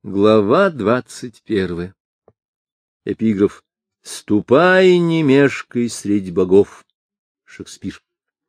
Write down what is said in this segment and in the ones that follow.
Глава 21. Эпиграф. «Ступай, не мешкай средь богов». Шекспир.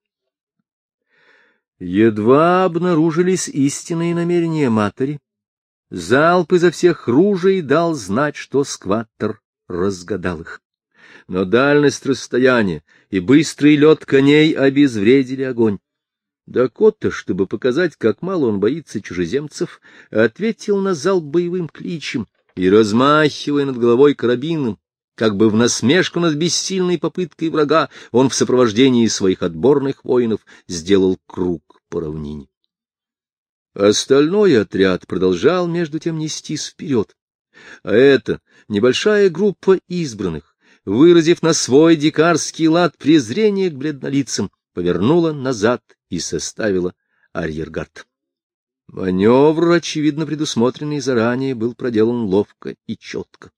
Едва обнаружились истинные намерения матери, залп изо всех ружей дал знать, что скваттер разгадал их. Но дальность расстояния и быстрый лед коней обезвредили огонь. Дакота, чтобы показать, как мало он боится чужеземцев, ответил на залп боевым кличем и, размахивая над головой карабином, как бы в насмешку над бессильной попыткой врага, он в сопровождении своих отборных воинов сделал круг по равнине. Остальной отряд продолжал между тем нестись вперед, а эта небольшая группа избранных, выразив на свой дикарский лад презрение к бледнолицам, повернула назад и составила арьергард. Маневр, очевидно предусмотренный заранее, был проделан ловко и четко.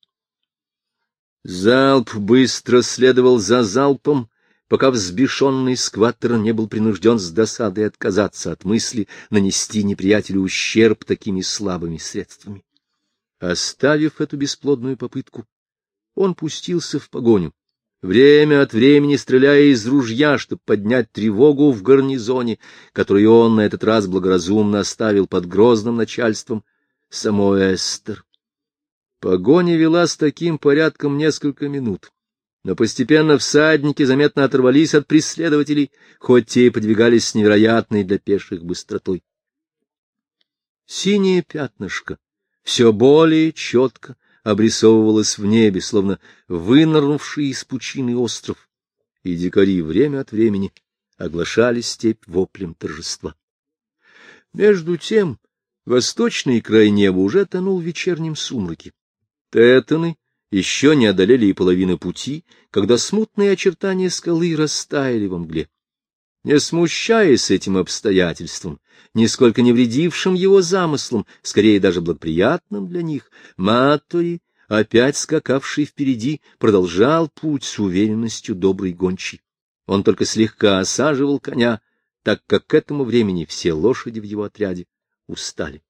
Залп быстро следовал за залпом, пока взбешенный скваттер не был принужден с досадой отказаться от мысли нанести неприятелю ущерб такими слабыми средствами. Оставив эту бесплодную попытку, он пустился в погоню, время от времени стреляя из ружья, чтобы поднять тревогу в гарнизоне, которую он на этот раз благоразумно оставил под грозным начальством самой Эстер. Погоня вела с таким порядком несколько минут, но постепенно всадники заметно оторвались от преследователей, хоть те и подвигались с невероятной для пеших быстротой. Синее пятнышко все более четко обрисовывалось в небе, словно вынырнувший из пучины остров, и дикари время от времени оглашали степь воплем торжества. Между тем восточный край неба уже тонул в вечернем сумраке. Тетаны еще не одолели и половины пути, когда смутные очертания скалы растаяли во мгле. Не смущаясь этим обстоятельством, нисколько не вредившим его замыслам, скорее даже благоприятным для них, Маттори, опять скакавший впереди, продолжал путь с уверенностью доброй гончей. Он только слегка осаживал коня, так как к этому времени все лошади в его отряде устали.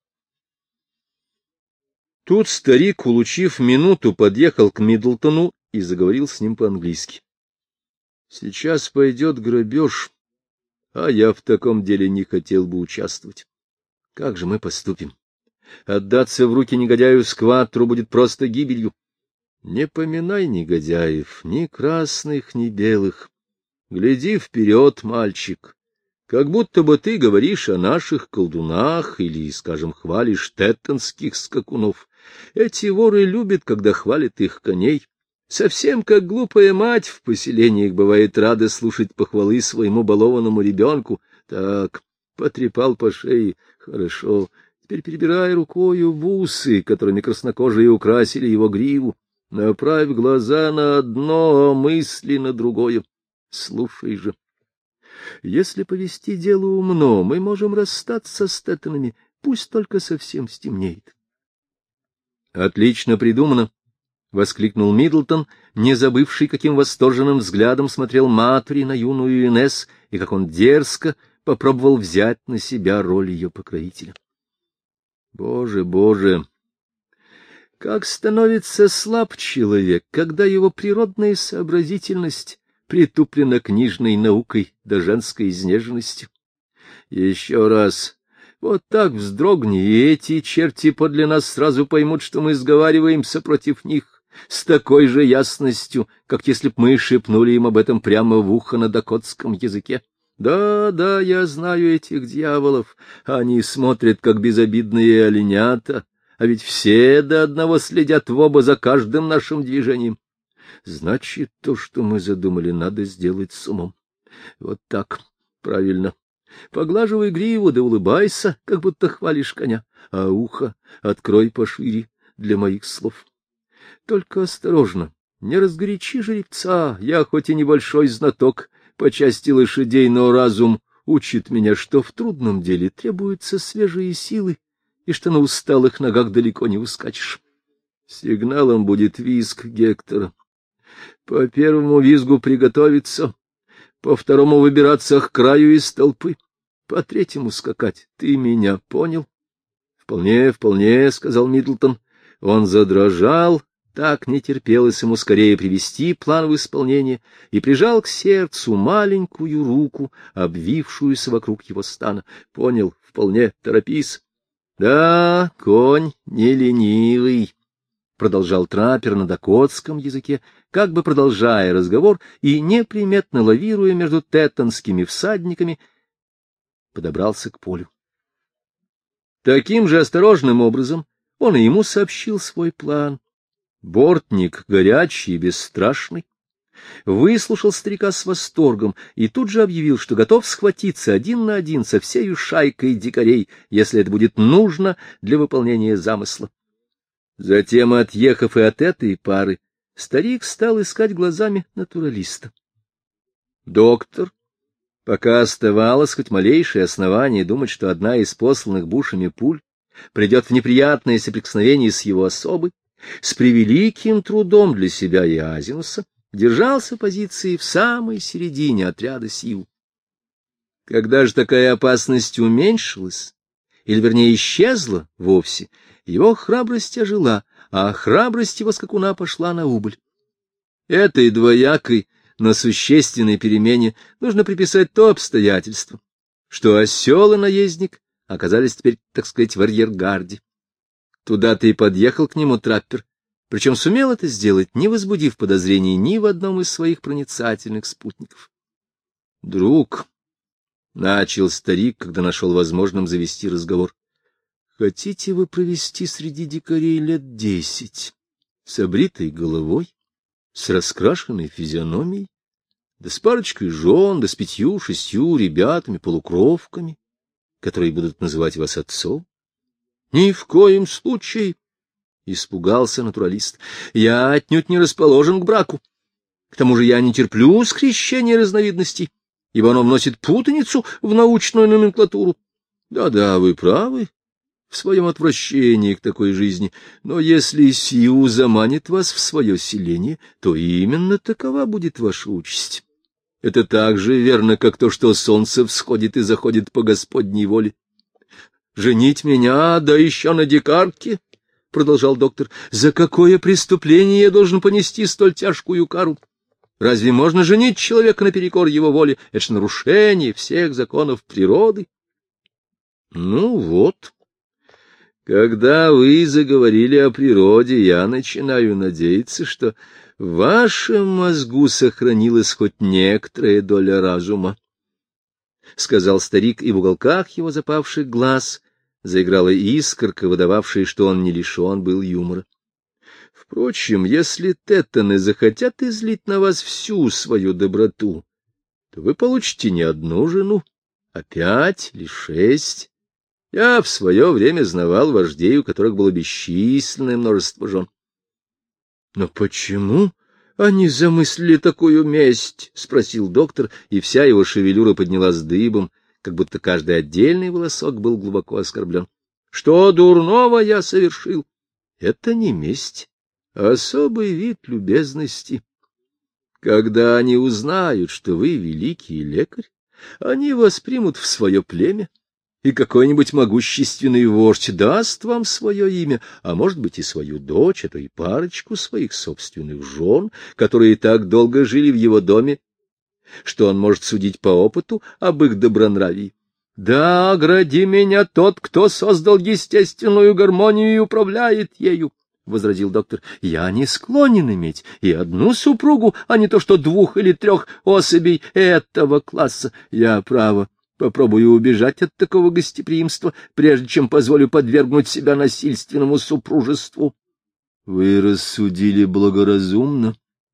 Тут старик, улучив минуту, подъехал к Миддлтону и заговорил с ним по-английски. — Сейчас пойдет грабеж, а я в таком деле не хотел бы участвовать. Как же мы поступим? Отдаться в руки негодяю скваттеру будет просто гибелью. Не поминай негодяев, ни красных, ни белых. Гляди вперед, мальчик, как будто бы ты говоришь о наших колдунах или, скажем, хвалишь теттонских скакунов. Эти воры любят, когда хвалят их коней. Совсем как глупая мать в поселениях бывает рада слушать похвалы своему балованному ребенку. Так, потрепал по шее, хорошо. Теперь перебирай рукою в усы, которыми краснокожие украсили его гриву. Направь глаза на одно, а мысли на другое. Слушай же. Если повести дело умно, мы можем расстаться с Теттонами, пусть только совсем стемнеет. — Отлично придумано! — воскликнул Миддлтон, не забывший, каким восторженным взглядом смотрел Маттори на юную Инесс, и как он дерзко попробовал взять на себя роль ее покровителя. Боже, Боже! Как становится слаб человек, когда его природная сообразительность притуплена книжной наукой да женской изнеженностью. Еще раз, вот так вздрогни, и эти черти подле нас сразу поймут, что мы сговариваемся против них, с такой же ясностью, как если б мы шепнули им об этом прямо в ухо на дакотском языке. Да, да, я знаю этих дьяволов, они смотрят, как безобидные оленята, а ведь все до одного следят в оба за каждым нашим движением. Значит, то, что мы задумали, надо сделать с умом. Вот так, правильно. Поглаживай гриву, да улыбайся, как будто хвалишь коня, а ухо открой пошире для моих слов. Только осторожно, не разгорячи жеребца, я хоть и небольшой знаток по части лошадей, но разум учит меня, что в трудном деле требуются свежие силы, и что на усталых ногах далеко не ускачешь. Сигналом будет визг Гектора. По первому визгу приготовиться, по второму выбираться к краю из толпы, по третьему скакать. Ты меня понял? Вполне, вполне, — сказал Миддлтон. Он задрожал, так не терпелось ему скорее привести план в исполнение, и прижал к сердцу маленькую руку, обвившуюся вокруг его стана. Понял, вполне, торопись. — Да, конь не ленивый, — продолжал траппер на дакотском языке, как бы продолжая разговор и неприметно лавируя между теттонскими всадниками, подобрался к полю. Таким же осторожным образом он и ему сообщил свой план. Бортник, горячий и бесстрашный, выслушал старика с восторгом и тут же объявил, что готов схватиться один на один со всею шайкой дикарей, если это будет нужно для выполнения замысла. Затем, отъехав и от этой пары, старик стал искать глазами натуралиста. Доктор, пока оставалось хоть малейшее основание думать, что одна из посланных Бушами пуль придет в неприятное соприкосновение с его особой, с превеликим трудом для себя и Азинуса держался позиции в самой середине отряда сил. Когда же такая опасность уменьшилась, или, вернее, исчезла вовсе, его храбрость ожила, а храбрость его скакуна пошла на убыль. Этой двоякой, но существенной перемене нужно приписать то обстоятельство, что осел и наездник оказались теперь, так сказать, в арьергарде. Туда-то и подъехал к нему траппер, причем сумел это сделать, не возбудив подозрений ни в одном из своих проницательных спутников. — Друг, — начал старик, когда нашел возможным завести разговор, — хотите вы провести среди дикарей лет 10, с обритой головой, с раскрашенной физиономией, да с парочкой жен, да с 5-6 ребятами-полукровками, которые будут называть вас отцом? — Ни в коем случае, — испугался натуралист, — я отнюдь не расположен к браку. К тому же я не терплю скрещения разновидностей, ибо оно вносит путаницу в научную номенклатуру. Да-да, вы правы в своем отвращении к такой жизни, но если Сиу заманит вас в свое селение, то именно такова будет ваша участь. Это так же верно, как то, что солнце всходит и заходит по Господней воле. — Женить меня, да еще на дикарке, — продолжал доктор, — за какое преступление я должен понести столь тяжкую кару? Разве можно женить человека наперекор его воле? Это ж нарушение всех законов природы. Ну вот, когда вы заговорили о природе, я начинаю надеяться, что в вашем мозгу сохранилась хоть некоторая доля разума, — сказал старик, и в уголках его запавших глаз заиграла искорка, выдававшая, что он не лишен был юмора. Впрочем, если теттоны захотят излить на вас всю свою доброту, то вы получите не одну жену, а 5 или 6. Я в свое время знавал вождей, у которых было бесчисленное множество жен. — Но почему они замыслили такую месть? — спросил доктор, и вся его шевелюра поднялась дыбом, как будто каждый отдельный волосок был глубоко оскорблен. — Что дурного я совершил? Это не месть, а особый вид любезности. Когда они узнают, что вы великий лекарь, они воспримут в свое племя, и какой-нибудь могущественный вождь даст вам свое имя, а может быть и свою дочь, а то и парочку своих собственных жен, которые так долго жили в его доме, что он может судить по опыту об их добронравии. Да, огради меня тот, кто создал естественную гармонию и управляет ею, — возразил доктор. — Я не склонен иметь и одну супругу, а не то что 2 или 3 особей этого класса. Я, право, попробую убежать от такого гостеприимства, прежде чем позволю подвергнуть себя насильственному супружеству. — Вы рассудили благоразумно.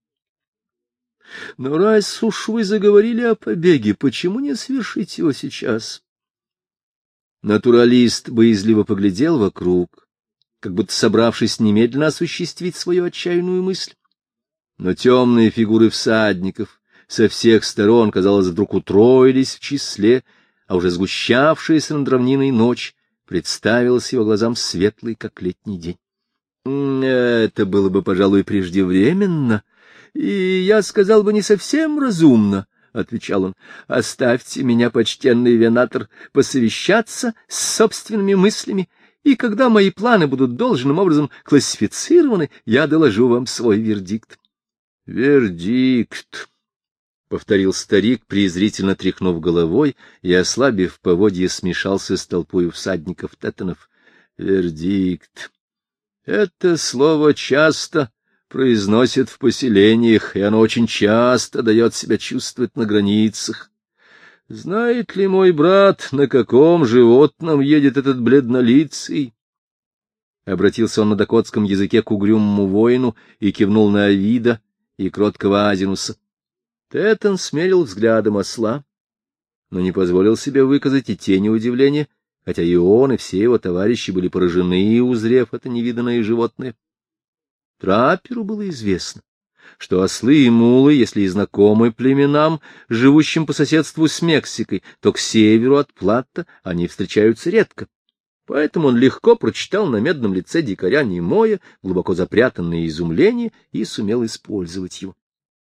Но раз уж вы заговорили о побеге, почему не совершить его сейчас? Натуралист боязливо поглядел вокруг, как будто собравшись немедленно осуществить свою отчаянную мысль. Но темные фигуры всадников со всех сторон, казалось, вдруг утроились в числе, а уже сгущавшаяся над равниной ночь представилась его глазам светлой, как летний день. Это было бы, пожалуй, преждевременно, и, я сказал бы, не совсем разумно, — отвечал он. — Оставьте меня, почтенный венатор, посовещаться с собственными мыслями и когда мои планы будут должным образом классифицированы, я доложу вам свой вердикт. — Вердикт, — повторил старик, презрительно тряхнув головой, и, ослабив поводья, смешался с толпой всадников Теттонов. — Вердикт. Это слово часто произносят в поселениях, и оно очень часто дает себя чувствовать на границах. Знает ли мой брат, на каком животном едет этот бледнолицый? Обратился он на дакотском языке к угрюмому воину и кивнул на Овида и кроткого Азинуса. Теттон смерил взглядом осла, но не позволил себе выказать и тени удивления, хотя и он, и все его товарищи были поражены, узрев это невиданное животное. Трапперу было известно, что ослы и мулы, если и знакомы племенам, живущим по соседству с Мексикой, то к северу от Плата они встречаются редко. Поэтому он легко прочитал на медном лице дикаря немое, глубоко запрятанное изумление и сумел использовать его.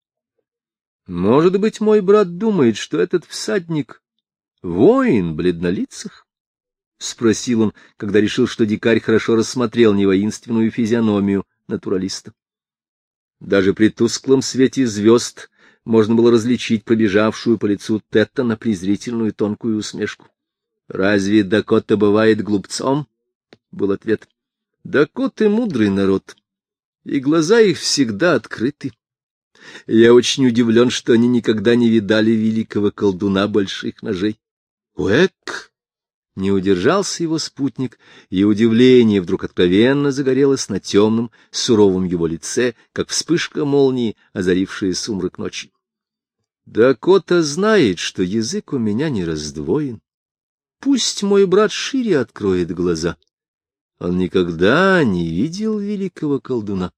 Может быть, мой брат думает, что этот всадник — воин бледнолицых? — спросил он, когда решил, что дикарь хорошо рассмотрел невоинственную физиономию натуралиста. Даже при тусклом свете звезд можно было различить пробежавшую по лицу Теттона презрительную тонкую усмешку. — Разве Дакота бывает глупцом? — был ответ. — Дакоты — мудрый народ, и глаза их всегда открыты. Я очень удивлен, что они никогда не видали великого колдуна больших ножей. — Уэк! — не удержался его спутник, и удивление вдруг откровенно загорелось на темном, суровом его лице, как вспышка молнии, озарившая сумрак ночи. — Дакота знает, что язык у меня не раздвоен. Пусть мой брат шире откроет глаза. Он никогда не видел великого колдуна.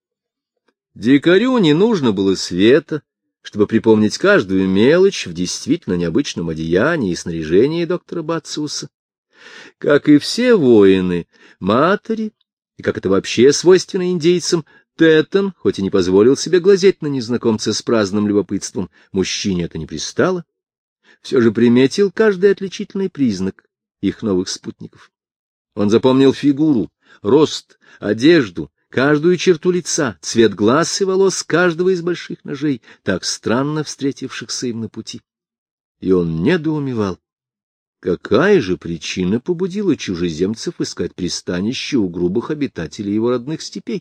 Дикарю не нужно было света, чтобы припомнить каждую мелочь в действительно необычном одеянии и снаряжении доктора Бациуса. Как и все воины, матери, и как это вообще свойственно индейцам, Теттон, хоть и не позволил себе глазеть на незнакомца с праздным любопытством, мужчине это не пристало, все же приметил каждый отличительный признак их новых спутников. Он запомнил фигуру, рост, одежду, каждую черту лица, цвет глаз и волос каждого из больших ножей, так странно встретившихся им на пути. И он недоумевал, какая же причина побудила чужеземцев искать пристанище у грубых обитателей его родных степей.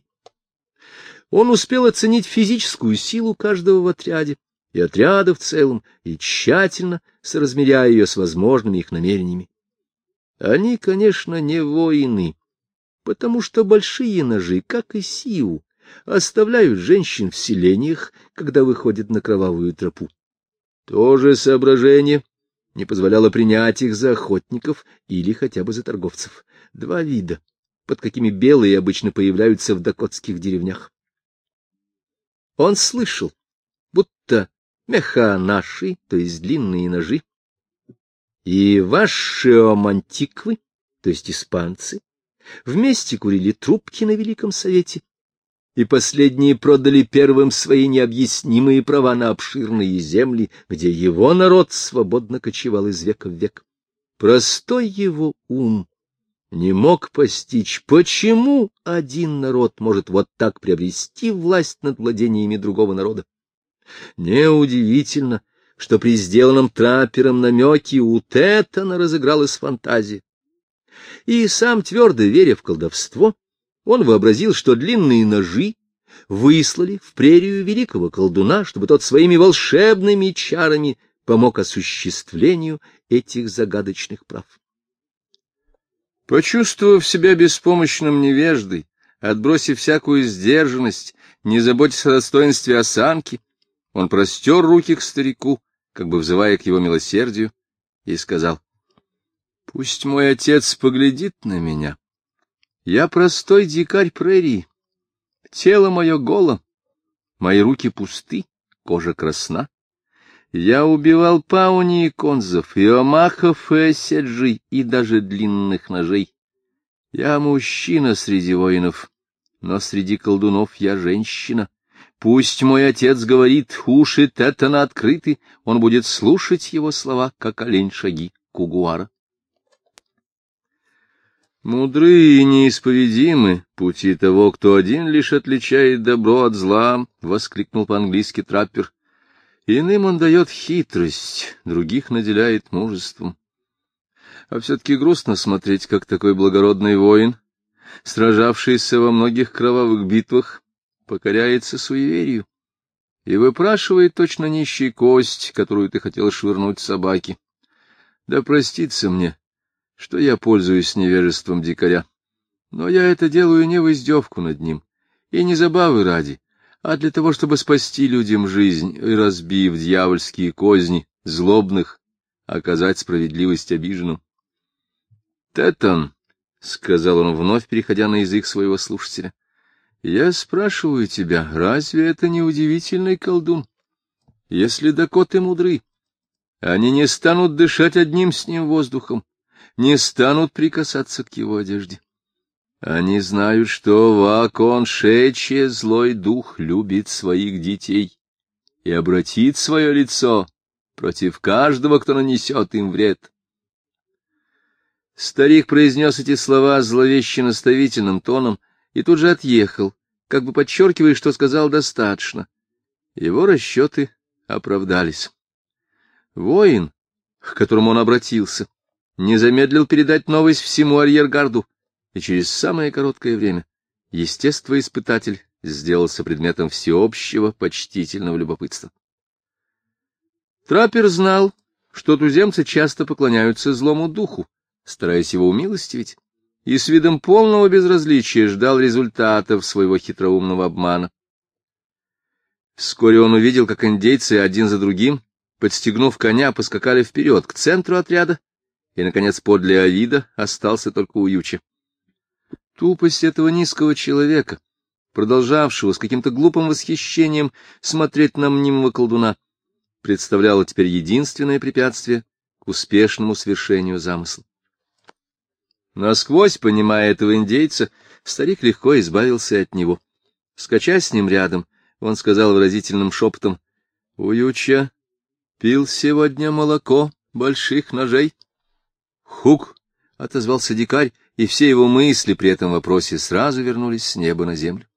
Он успел оценить физическую силу каждого в отряде, и отряда в целом, и тщательно соразмеряя ее с возможными их намерениями. Они, конечно, не воины, потому что большие ножи, как и сиу, оставляют женщин в селениях, когда выходят на кровавую тропу. То же соображение не позволяло принять их за охотников или хотя бы за торговцев. Два вида, под какими белые обычно появляются в дакотских деревнях. Он слышал, будто механаши, то есть длинные ножи, и вашиомантиквы, то есть испанцы, вместе курили трубки на Великом Совете, и последние продали первым свои необъяснимые права на обширные земли, где его народ свободно кочевал из века в век. Простой его ум не мог постичь, почему один народ может вот так приобрести власть над владениями другого народа. Неудивительно, что при сделанном траппером намеке у Теттона разыгралась фантазия. И сам, твердо веря в колдовство, он вообразил, что длинные ножи выслали в прерию великого колдуна, чтобы тот своими волшебными чарами помог осуществлению этих загадочных прав. Почувствовав себя беспомощным невеждой, отбросив всякую сдержанность, не заботясь о достоинстве осанки, он простер руки к старику, как бы взывая к его милосердию, и сказал: — Пусть мой отец поглядит на меня. Я простой дикарь прерии. Тело мое голо, мои руки пусты, кожа красна. Я убивал пауни и конзов, и омахов, и оседжей, и даже длинных ножей. Я мужчина среди воинов, но среди колдунов я женщина. Пусть мой отец говорит, уши Теттона открыты, он будет слушать его слова, как олень шаги кугуара. Мудры и неисповедимы пути того, кто один лишь отличает добро от зла, — воскликнул по-английски траппер. Иным он дает хитрость, других наделяет мужеством. А все-таки грустно смотреть, как такой благородный воин, сражавшийся во многих кровавых битвах, покоряется суеверию и выпрашивает точно нищий кость, которую ты хотел швырнуть собаке. Да простится мне, что я пользуюсь невежеством дикаря, но я это делаю не в издевку над ним, и не забавы ради, а для того, чтобы спасти людям жизнь и, разбив дьявольские козни злобных, оказать справедливость обиженным. — Тетон, — сказал он, вновь переходя на язык своего слушателя, — я спрашиваю тебя, разве это не удивительный колдун? Если дакоты мудры, они не станут дышать одним с ним воздухом, не станут прикасаться к его одежде. Они знают, что Вакон-Шече, злой дух, любит своих детей и обратит свое лицо против каждого, кто нанесет им вред. Старик произнес эти слова зловеще-наставительным тоном и тут же отъехал, как бы подчеркивая, что сказал достаточно. Его расчеты оправдались. Воин, к которому он обратился, не замедлил передать новость всему арьергарду, и через самое короткое время естествоиспытатель сделался предметом всеобщего почтительного любопытства. Траппер знал, что туземцы часто поклоняются злому духу, стараясь его умилостивить, и с видом полного безразличия ждал результатов своего хитроумного обмана. Вскоре он увидел, как индейцы один за другим, подстегнув коня, поскакали вперед, к центру отряда, и, наконец, подле Авида остался только Уюча. Тупость этого низкого человека, продолжавшего с каким-то глупым восхищением смотреть на мнимого колдуна, представляла теперь единственное препятствие к успешному свершению замысла. Насквозь понимая этого индейца, старик легко избавился от него. Скача с ним рядом, он сказал выразительным шепотом: — Уюча пил сегодня молоко больших ножей? — Хук! — отозвался дикарь, и все его мысли при этом вопросе сразу вернулись с неба на землю.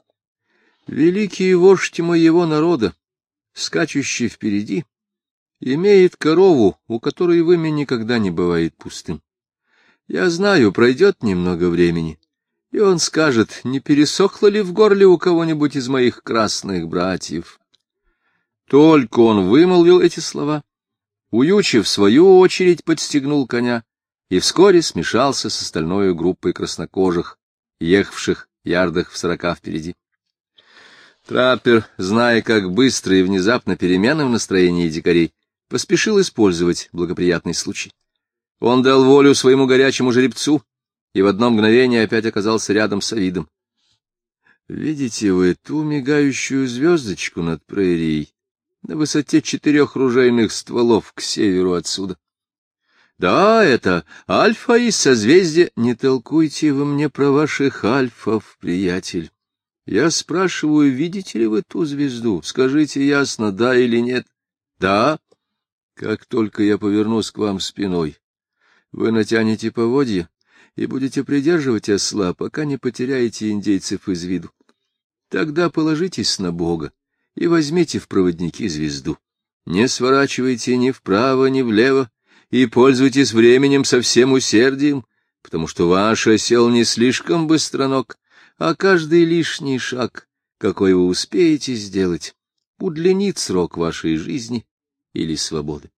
Великий вождь моего народа, скачущий впереди, имеет корову, у которой вымя никогда не бывает пустым. Я знаю, пройдет немного времени, и он скажет, не пересохло ли в горле у кого-нибудь из моих красных братьев. Только он вымолвил эти слова, Уюча, в свою очередь, подстегнул коня и вскоре смешался с остальной группой краснокожих, ехавших ярдах в 40 впереди. Траппер, зная, как быстро и внезапно перемены в настроении дикарей, поспешил использовать благоприятный случай. Он дал волю своему горячему жеребцу и в одно мгновение опять оказался рядом с Авидом. — Видите вы ту мигающую звездочку над прерией на высоте 4 ружейных стволов к северу отсюда? — Да, это альфа из созвездия. — Не толкуйте вы мне про ваших альфов, приятель. Я спрашиваю, видите ли вы ту звезду? Скажите ясно, да или нет. — Да. Как только я повернусь к вам спиной, вы натянете поводья и будете придерживать осла, пока не потеряете индейцев из виду. Тогда положитесь на Бога и возьмите в проводники звезду. Не сворачивайте ни вправо, ни влево, и пользуйтесь временем со всем усердием, потому что ваш осел не слишком быстроног, а каждый лишний шаг, какой вы успеете сделать, удлинит срок вашей жизни или свободы.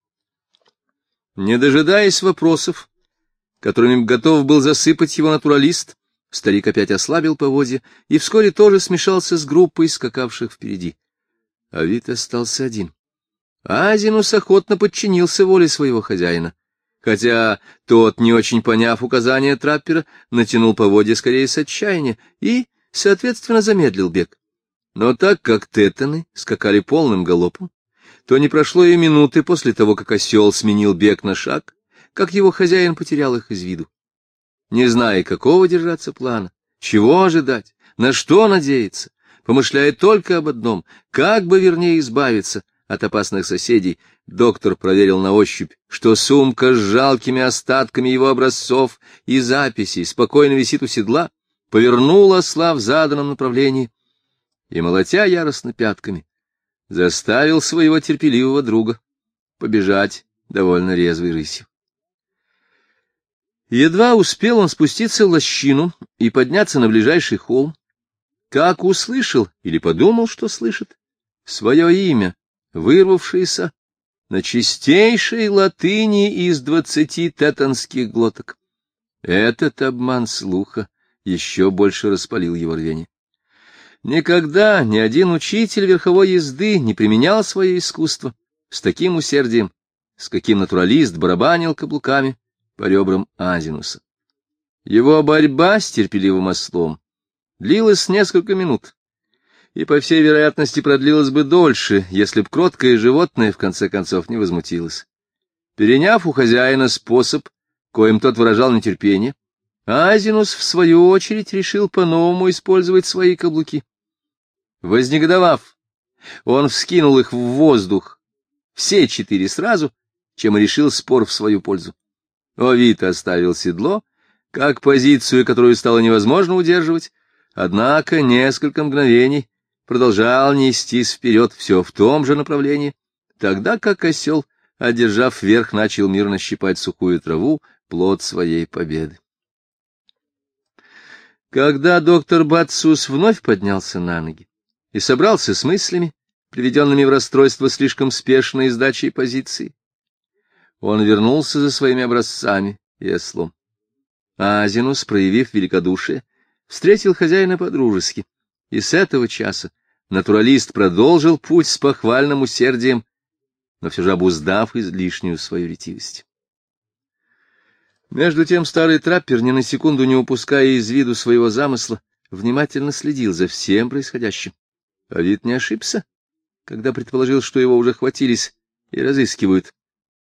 Не дожидаясь вопросов, которыми готов был засыпать его натуралист, старик опять ослабил поводья и вскоре тоже смешался с группой скакавших впереди. Авид остался один. Азинус охотно подчинился воле своего хозяина, хотя тот, не очень поняв указания траппера, натянул поводья скорее с отчаяния и, соответственно, замедлил бег. Но так как тетаны скакали полным галопом, то не прошло и минуты после того, как осел сменил бег на шаг, как его хозяин потерял их из виду. Не зная, какого держаться плана, чего ожидать, на что надеяться, помышляя только об одном, как бы вернее избавиться от опасных соседей, доктор проверил на ощупь, что сумка с жалкими остатками его образцов и записей спокойно висит у седла, повернул осла в заданном направлении и, молотя яростно пятками, заставил своего терпеливого друга побежать довольно резвой рысью. Едва успел он спуститься в лощину и подняться на ближайший холм, как услышал или подумал, что слышит, свое имя, вырвавшееся на чистейшей латыни из 20 теттонских глоток. Этот обман слуха еще больше распалил его рвение. Никогда ни один учитель верховой езды не применял свое искусство с таким усердием, с каким натуралист барабанил каблуками по ребрам Азинуса. Его борьба с терпеливым ослом длилась несколько минут, и, по всей вероятности, продлилась бы дольше, если б кроткое животное, в конце концов, не возмутилось. Переняв у хозяина способ, коим тот выражал нетерпение, Азинус, в свою очередь, решил по-новому использовать свои каблуки. Вознегодовав, он вскинул их в воздух, все 4 сразу, чем и решил спор в свою пользу. Овид оставил седло, как позицию, которую стало невозможно удерживать, однако несколько мгновений продолжал нестись вперед все в том же направлении, тогда как осел, одержав верх, начал мирно щипать сухую траву, плод своей победы. Когда доктор Бацус вновь поднялся на ноги и собрался с мыслями, приведенными в расстройство слишком спешной сдачей позиции, он вернулся за своими образцами и ослом. Азинус, проявив великодушие, встретил хозяина по-дружески, и с этого часа натуралист продолжил путь с похвальным усердием, но все же обуздав излишнюю свою ретивость. Между тем старый траппер, ни на секунду не упуская из виду своего замысла, внимательно следил за всем происходящим. А вид не ошибся, когда предположил, что его уже хватились и разыскивают.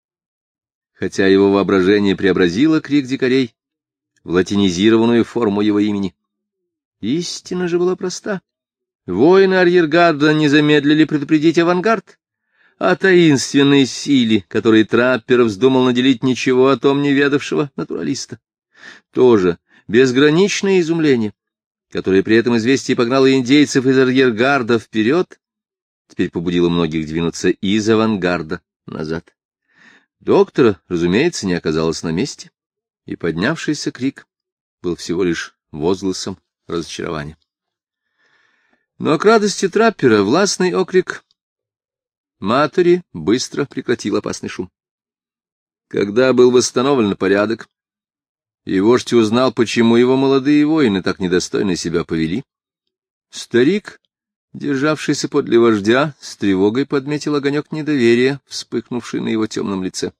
Хотя его воображение преобразило крик дикарей в латинизированную форму его имени. Истина же была проста. Воины арьергарда не замедлили предупредить авангард о таинственной силе, которой траппер вздумал наделить ничего о том не ведавшего натуралиста. Тоже безграничное изумление, которое при этом известие погнало индейцев из арьергарда вперед, теперь побудило многих двинуться из авангарда назад. Доктора, разумеется, не оказалось на месте, и поднявшийся крик был всего лишь возгласом разочарования. Но к радости траппера властный окрик матери быстро прекратил опасный шум. Когда был восстановлен порядок, и вождь узнал, почему его молодые воины так недостойно себя повели, старик, державшийся подле вождя, с тревогой подметил огонек недоверия, вспыхнувший на его темном лице.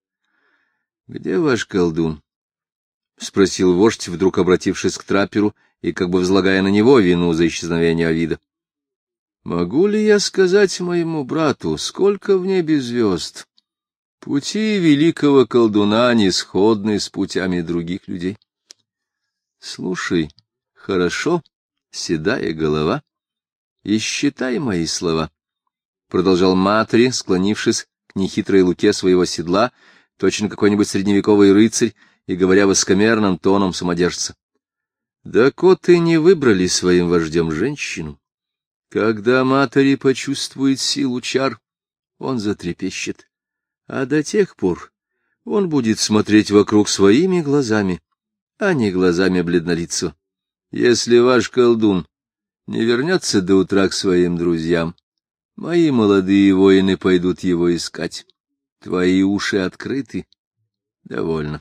— Где ваш колдун? — спросил вождь, вдруг обратившись к трапперу и как бы возлагая на него вину за исчезновение Овида. — Могу ли я сказать моему брату, сколько в небе звезд? Пути великого колдуна не сходны с путями других людей. — Слушай, хорошо, седая голова, и считай мои слова, — продолжал Матри, склонившись к нехитрой луке своего седла, точно какой-нибудь средневековый рыцарь, и говоря высокомерным тоном самодержца. Дакоты не выбрали своим вождем женщину. Когда Матери почувствует силу чар, он затрепещет, а до тех пор он будет смотреть вокруг своими глазами, а не глазами бледнолицего. Если ваш колдун не вернется до утра к своим друзьям, мои молодые воины пойдут его искать. Твои уши открыты. Довольно.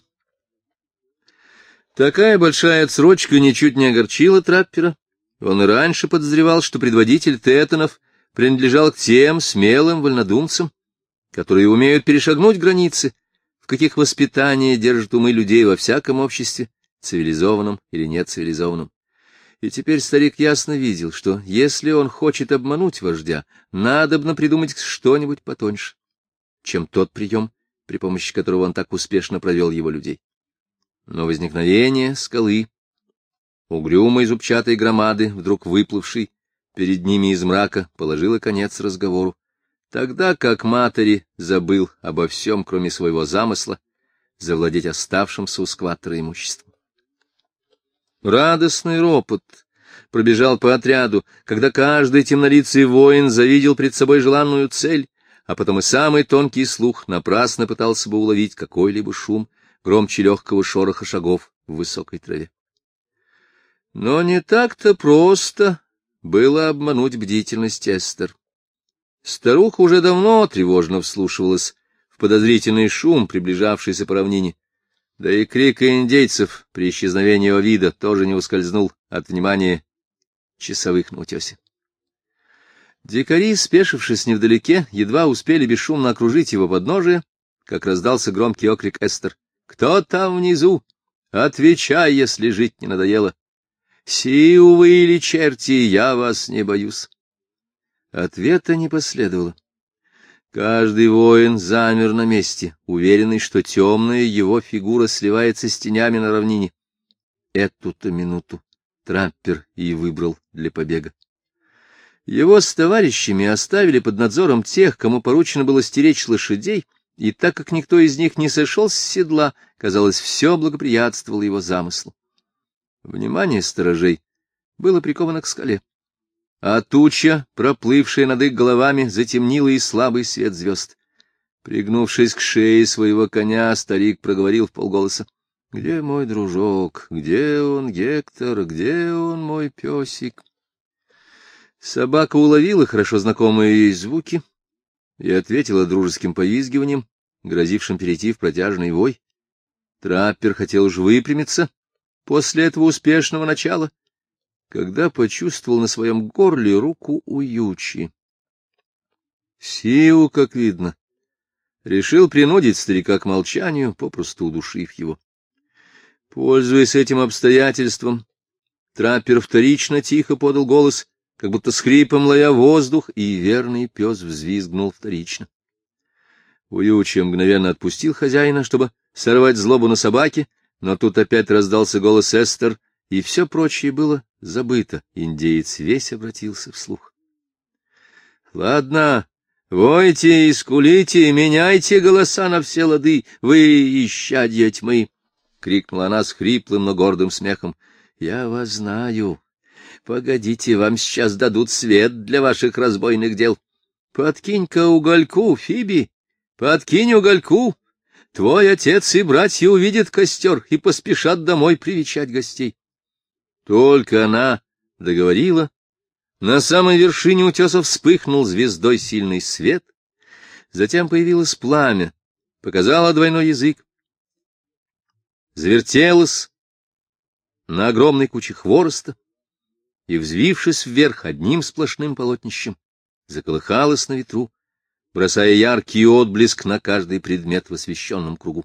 Такая большая отсрочка ничуть не огорчила траппера. Он и раньше подозревал, что предводитель теттонов принадлежал к тем смелым вольнодумцам, которые умеют перешагнуть границы, в каких воспитание держит умы людей во всяком обществе, цивилизованном или нецивилизованном. И теперь старик ясно видел, что если он хочет обмануть вождя, надобно придумать что-нибудь потоньше, чем тот прием, при помощи которого он так успешно провел его людей. Но возникновение скалы, угрюмой зубчатой громады, вдруг выплывшей перед ними из мрака, положило конец разговору, тогда как Матери забыл обо всем, кроме своего замысла, завладеть оставшимся у скваттера имуществом. Радостный ропот пробежал по отряду, когда каждый темнолицый воин завидел пред собой желанную цель, а потом и самый тонкий слух напрасно пытался бы уловить какой-либо шум, громче легкого шороха шагов в высокой траве. Но не так-то просто было обмануть бдительность Эстер. Старуха уже давно тревожно вслушивалась в подозрительный шум, приближавшийся по равнине, да и крик индейцев при исчезновении Овида тоже не ускользнул от внимания часовых на утесе. Дикари, спешившись невдалеке, едва успели бесшумно окружить его подножие, как раздался громкий окрик Эстер. «Кто там внизу? Отвечай, если жить не надоело! Сиу вы или черти, я вас не боюсь!» Ответа не последовало. Каждый воин замер на месте, уверенный, что темная его фигура сливается с тенями на равнине. Эту-то минуту траппер и выбрал для побега. Его с товарищами оставили под надзором тех, кому поручено было стеречь лошадей, и так как никто из них не сошел с седла, казалось, все благоприятствовало его замыслу. Внимание сторожей было приковано к скале, а туча, проплывшая над их головами, затемнила и слабый свет звезд. Пригнувшись к шее своего коня, старик проговорил вполголоса: — Где мой дружок? Где он, Гектор? Где он, мой песик? Собака уловила хорошо знакомые ей звуки и ответила дружеским повизгиванием, грозившим перейти в протяжный вой. Траппер хотел уж выпрямиться после этого успешного начала, когда почувствовал на своем горле руку Уючи. Сиу, как видно, решил принудить старика к молчанию, попросту удушив его. Пользуясь этим обстоятельством, траппер вторично тихо подал голос, как будто с хрипом ловя воздух, и верный пес взвизгнул вторично. Уючи мгновенно отпустил хозяина, чтобы сорвать злобу на собаке, но тут опять раздался голос Эстер, и все прочее было забыто. Индеец весь обратился вслух. — Ладно, войте и скулите, меняйте голоса на все лады, вы исчадья тьмы! — крикнула она с хриплым, но гордым смехом. — Я вас знаю. Погодите, вам сейчас дадут свет для ваших разбойных дел. Подкинь-ка угольку, Фиби, подкинь угольку. Твой отец и братья увидят костер и поспешат домой привечать гостей. Только она договорила. На самой вершине утеса вспыхнул звездой сильный свет, затем появилось пламя, показало двойной язык, завертелось на огромной куче хвороста и, взвившись вверх одним сплошным полотнищем, заколыхалось на ветру, бросая яркий отблеск на каждый предмет в освещенном кругу.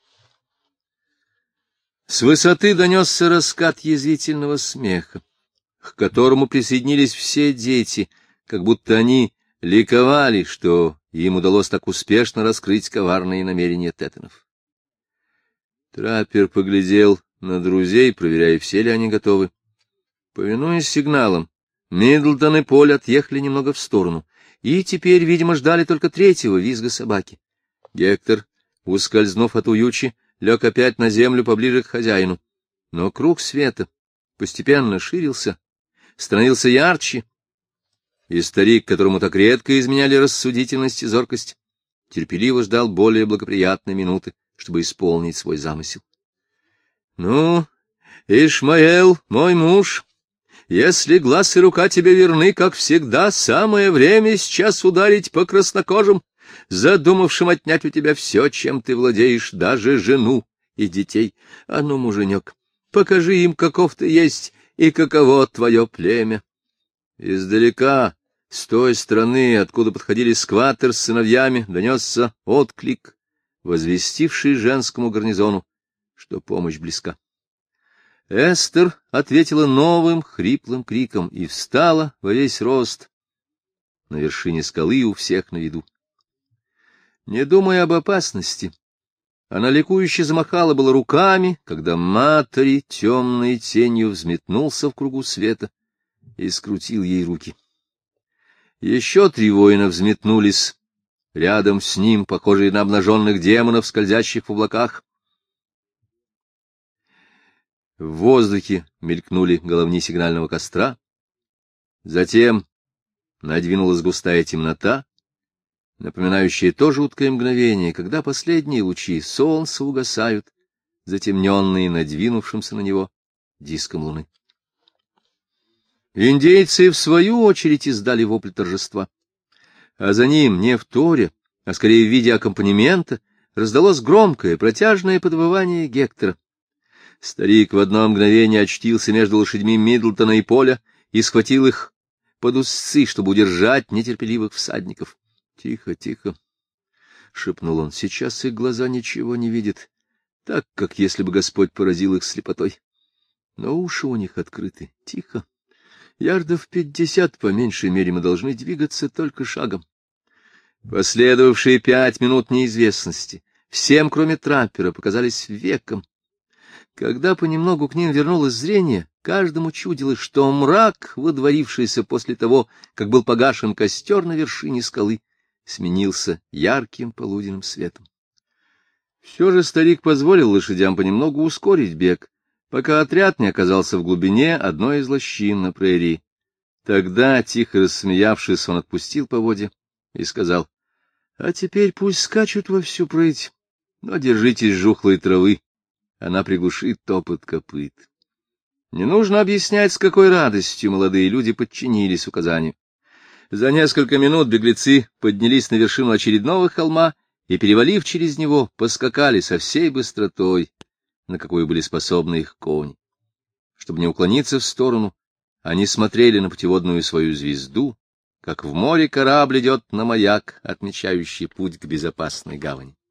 С высоты донесся раскат язвительного смеха, к которому присоединились все дети, как будто они ликовали, что им удалось так успешно раскрыть коварные намерения тетонов. Траппер поглядел на друзей, проверяя, все ли они готовы. Повинуясь сигналам, Миддлтон и Поль отъехали немного в сторону, и теперь, видимо, ждали только третьего визга собаки. Гектор, ускользнув от Уючи, лег опять на землю поближе к хозяину. Но круг света постепенно ширился, становился ярче, и старик, которому так редко изменяли рассудительность и зоркость, терпеливо ждал более благоприятной минуты, чтобы исполнить свой замысел. — Ну, Ишмаэл, мой муж, если глаз и рука тебе верны, как всегда, самое время сейчас ударить по краснокожим, задумавшим отнять у тебя все, чем ты владеешь, даже жену и детей. А ну, муженек, покажи им, каков ты есть и каково твое племя. Издалека, с той стороны, откуда подходили скваттер с сыновьями, донесся отклик, возвестивший женскому гарнизону, что помощь близка. Эстер ответила новым хриплым криком и встала во весь рост на вершине скалы у всех на виду. Не думая об опасности, она ликующе замахала было руками, когда Матери темной тенью взметнулся в кругу света и скрутил ей руки. Еще 3 воина взметнулись рядом с ним, похожие на обнаженных демонов, скользящих в облаках. В воздухе мелькнули головни сигнального костра. Затем надвинулась густая темнота, напоминающая то жуткое мгновение, когда последние лучи солнца угасают, затемненные надвинувшимся на него диском луны. Индейцы, в свою очередь, издали вопль торжества. А за ним, не вторя, а скорее в виде аккомпанемента, раздалось громкое, протяжное подвывание Гектора. Старик в одно мгновение очтился между лошадьми Миддлтона и Поля и схватил их под узцы, чтобы удержать нетерпеливых всадников. — Тихо, тихо, — шепнул он, — сейчас их глаза ничего не видят, так, как если бы Господь поразил их слепотой. Но уши у них открыты. Тихо. Ярдов 50, по меньшей мере, мы должны двигаться только шагом. Последовавшие 5 минут неизвестности всем, кроме траппера, показались веком. Когда понемногу к ним вернулось зрение, каждому чудилось, что мрак, водворившийся после того, как был погашен костер на вершине скалы, сменился ярким полуденным светом. Все же старик позволил лошадям понемногу ускорить бег, пока отряд не оказался в глубине одной из лощин на прерии. Тогда, тихо рассмеявшись, он отпустил поводья и сказал: — А теперь пусть скачут во всю прыть, но держитесь жухлой травы, она приглушит топот копыт. Не нужно объяснять, с какой радостью молодые люди подчинились указанию. За несколько минут беглецы поднялись на вершину очередного холма и, перевалив через него, поскакали со всей быстротой, на какую были способны их кони. Чтобы не уклониться в сторону, они смотрели на путеводную свою звезду, как в море корабль идет на маяк, отмечающий путь к безопасной гавани.